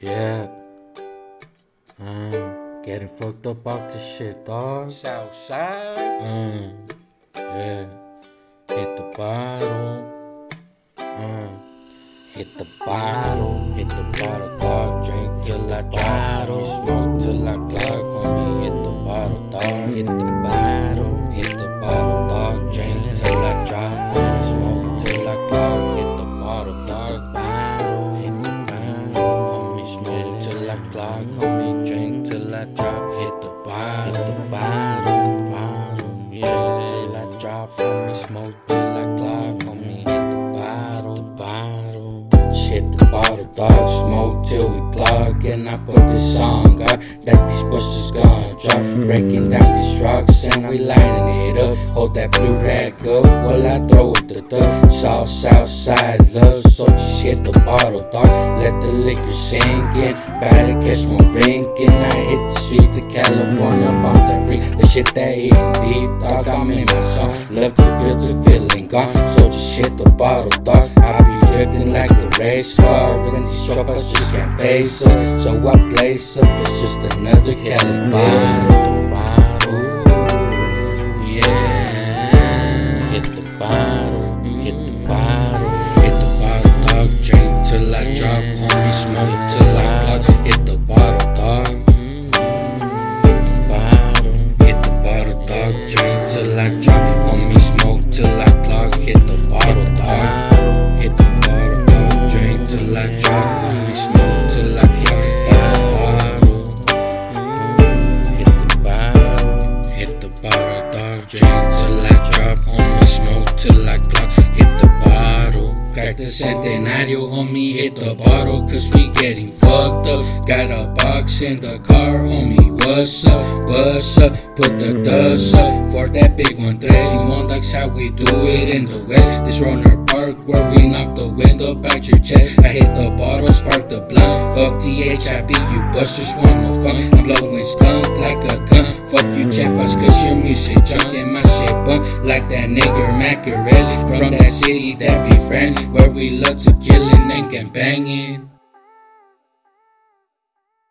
Yeah. Getting fucked up off this shit, dog. Southside. Yeah. Hit the bottle. Hit the bottle, dog. Drink till I drop, homie. Smoke till I clock, homie. Hit the bottle, dog. Hit the bottle, dog. Drink till I drop, homie. Smoke till I clock. Hit the bottle, dog. Hit the bottle, homie. Smoke till I clock, homie. Drink till I drop. Hit the bottle, yeah. Till I drop, homie. Smoke till I clock, homie. Hit the bottle. Hit the bottle, dog, smoke till we clock. And I put this song out that these busters gonna drop. Breaking down these rocks and we lighting it up. Hold that blue rag up while I throw it the thug. Southside love, so just hit the bottle, dog. Let the liquor sink in. Better catch my ring. And I hit the street to California, bump that ring. The shit that hitting deep, dog, I'm in my song. Love to feel the feeling gone, so just hit the bottle, dog. I be drifting like a race car, and these droppers just can't face us. So I blaze up, it's just another Cali bottle. Yeah. Hit the bottle, dog. Drink till I drop, homie. Smoke till I clock. Hit the bottle, dog. Hit the bottle, dog. Drink till I drop, homie. Smoke till I clock. Hit the bottle, dog. Till I drop, homie, smoke till I clock. Hit the bottle, dog. Drink till I drop, homie, smoke till I clock. Hit the bottle. Crack the Centenario, homie, hit the bottle, cause we getting fucked up. Got a box in the car, homie, what's up? Bust up, put the dust up for that big one. Simon, that's how we do it in the West. This Runner Park where we knock the wind up out your chest. I hit the bottle, spark the blunt. Fuck the HIB, you busters want no fun. I'm blowing skunk like a gun. Fuck you, Chefas, cause your music junk and my shit bump like that nigger Macarelli from that city that be friend, where we love to killin' and gang bangin'.